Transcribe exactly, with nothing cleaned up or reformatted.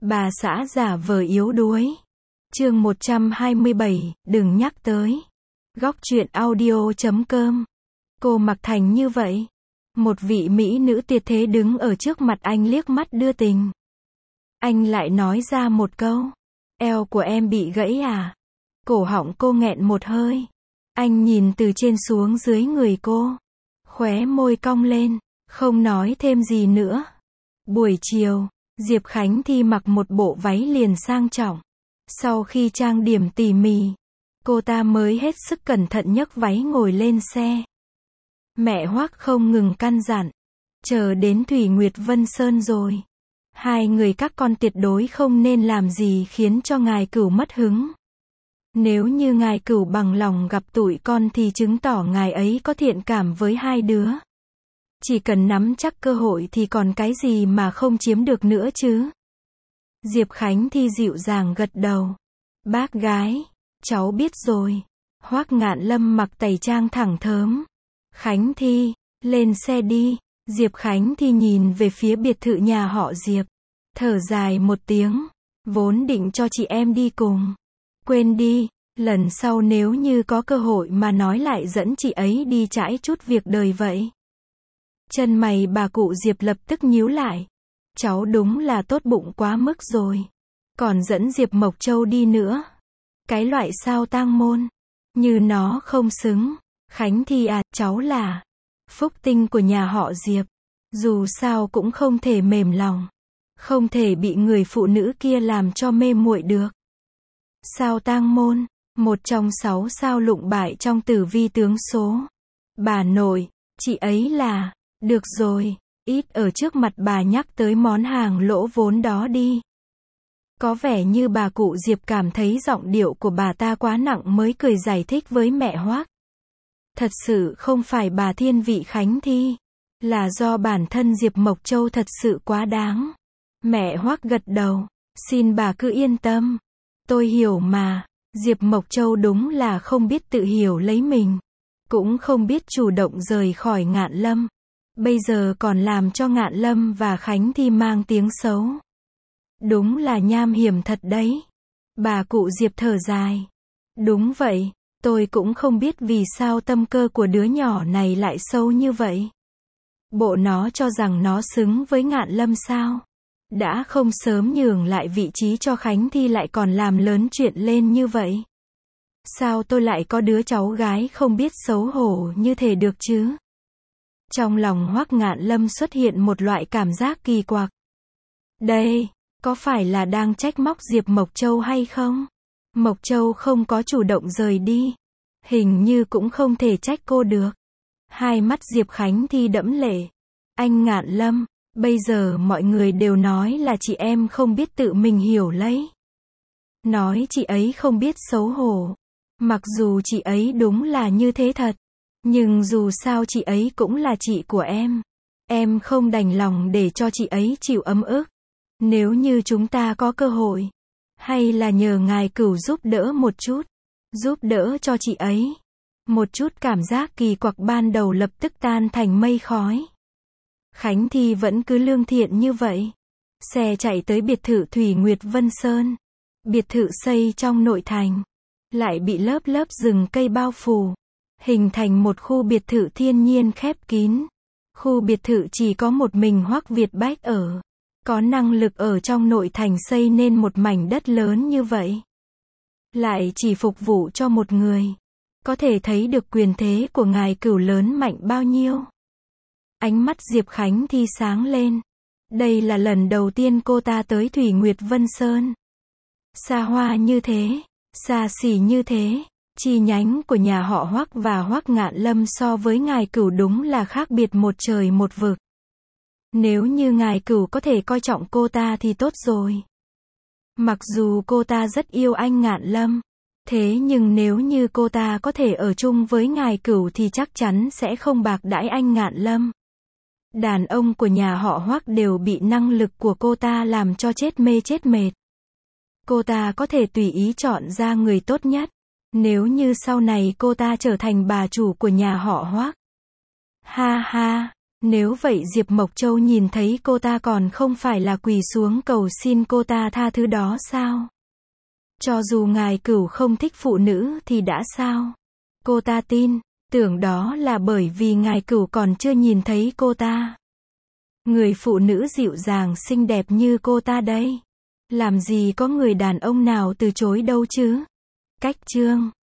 Bà xã giả vờ yếu đuối. Chương một trăm hai mươi bảy, đừng nhắc tới. Góc truyện audio chấm com. Cô mặc thành như vậy. Một vị mỹ nữ tuyệt thế đứng ở trước mặt anh liếc mắt đưa tình. Anh lại nói ra một câu. Eo của em bị gãy à? Cổ họng cô nghẹn một hơi. Anh nhìn từ trên xuống dưới người cô. Khóe môi cong lên. Không nói thêm gì nữa. Buổi chiều, Diệp Khánh Thi mặc một bộ váy liền sang trọng. Sau khi trang điểm tỉ mỉ, cô ta mới hết sức cẩn thận nhấc váy ngồi lên xe. Mẹ Hoắc không ngừng căn dặn. Chờ đến Thủy Nguyệt Vân Sơn rồi. Hai người các con tuyệt đối không nên làm gì khiến cho ngài Cửu mất hứng. Nếu như ngài Cửu bằng lòng gặp tụi con thì chứng tỏ ngài ấy có thiện cảm với hai đứa. Chỉ cần nắm chắc cơ hội thì còn cái gì mà không chiếm được nữa chứ. Diệp Khánh Thi dịu dàng gật đầu. Bác gái, cháu biết rồi. Hoắc Ngạn Lâm mặc tẩy trang thẳng thớm. Khánh Thi, lên xe đi. Diệp Khánh Thi nhìn về phía biệt thự nhà họ Diệp. Thở dài một tiếng. Vốn định cho chị em đi cùng. Quên đi, lần sau nếu như có cơ hội mà nói lại dẫn chị ấy đi trải chút việc đời vậy. Chân mày bà cụ Diệp lập tức nhíu lại. Cháu đúng là tốt bụng quá mức rồi. Còn dẫn Diệp Mộc Châu đi nữa. Cái loại sao tang môn. Như nó không xứng. Khánh Thi à, cháu là phúc tinh của nhà họ Diệp. Dù sao cũng không thể mềm lòng. Không thể bị người phụ nữ kia làm cho mê muội được. Sao tang môn, một trong sáu sao lụng bại trong tử vi tướng số. Bà nội, chị ấy là, được rồi, ít ở trước mặt bà nhắc tới món hàng lỗ vốn đó đi. Có vẻ như bà cụ Diệp cảm thấy giọng điệu của bà ta quá nặng mới cười giải thích với mẹ Hoắc. Thật sự không phải bà thiên vị Khánh Thi, là do bản thân Diệp Mộc Châu thật sự quá đáng. Mẹ Hoắc gật đầu, xin bà cứ yên tâm. Tôi hiểu mà, Diệp Mộc Châu đúng là không biết tự hiểu lấy mình. Cũng không biết chủ động rời khỏi Ngạn Lâm. Bây giờ còn làm cho Ngạn Lâm và Khánh Thi mang tiếng xấu. Đúng là nham hiểm thật đấy. Bà cụ Diệp thở dài. Đúng vậy, tôi cũng không biết vì sao tâm cơ của đứa nhỏ này lại sâu như vậy. Bộ nó cho rằng nó xứng với Ngạn Lâm sao? Đã không sớm nhường lại vị trí cho Khánh Thi lại còn làm lớn chuyện lên như vậy. Sao tôi lại có đứa cháu gái không biết xấu hổ như thế được chứ? Trong lòng Hoắc Ngạn Lâm xuất hiện một loại cảm giác kỳ quặc. Đây, có phải là đang trách móc Diệp Mộc Châu hay không? Mộc Châu không có chủ động rời đi. Hình như cũng không thể trách cô được. Hai mắt Diệp Khánh Thi đẫm lệ. Anh Ngạn Lâm, bây giờ mọi người đều nói là chị em không biết tự mình hiểu lấy. Nói chị ấy không biết xấu hổ. Mặc dù chị ấy đúng là như thế thật. Nhưng dù sao chị ấy cũng là chị của em. Em không đành lòng để cho chị ấy chịu ấm ức. Nếu như chúng ta có cơ hội. Hay là nhờ ngài Cửu giúp đỡ một chút. Giúp đỡ cho chị ấy. Một chút cảm giác kỳ quặc ban đầu lập tức tan thành mây khói. Khánh Thi vẫn cứ lương thiện như vậy. Xe chạy tới biệt thự Thủy Nguyệt Vân Sơn. Biệt thự xây trong nội thành. Lại bị lớp lớp rừng cây bao phủ. Hình thành một khu biệt thự thiên nhiên khép kín. Khu biệt thự chỉ có một mình Hoắc Việt Bách ở. Có năng lực ở trong nội thành xây nên một mảnh đất lớn như vậy. Lại chỉ phục vụ cho một người. Có thể thấy được quyền thế của ngài Cửu lớn mạnh bao nhiêu. Ánh mắt Diệp Khánh Thi sáng lên. Đây là lần đầu tiên cô ta tới Thủy Nguyệt Vân Sơn. Xa hoa như thế, xa xỉ như thế. Chi nhánh của nhà họ Hoắc và Hoắc Ngạn Lâm so với ngài Cửu đúng là khác biệt một trời một vực. Nếu như ngài Cửu có thể coi trọng cô ta thì tốt rồi. Mặc dù cô ta rất yêu anh Ngạn Lâm. Thế nhưng nếu như cô ta có thể ở chung với ngài Cửu thì chắc chắn sẽ không bạc đãi anh Ngạn Lâm. Đàn ông của nhà họ Hoắc đều bị năng lực của cô ta làm cho chết mê chết mệt. Cô ta có thể tùy ý chọn ra người tốt nhất. Nếu như sau này cô ta trở thành bà chủ của nhà họ Hoắc. Ha ha, Nếu vậy Diệp Mộc Châu nhìn thấy cô ta còn không phải là quỳ xuống cầu xin cô ta tha thứ đó sao? Cho dù ngài Cửu không thích phụ nữ thì đã sao? Cô ta tin, tưởng đó là bởi vì ngài Cửu còn chưa nhìn thấy cô ta. Người phụ nữ dịu dàng xinh đẹp như cô ta đây. Làm gì có người đàn ông nào từ chối đâu chứ? Cách chương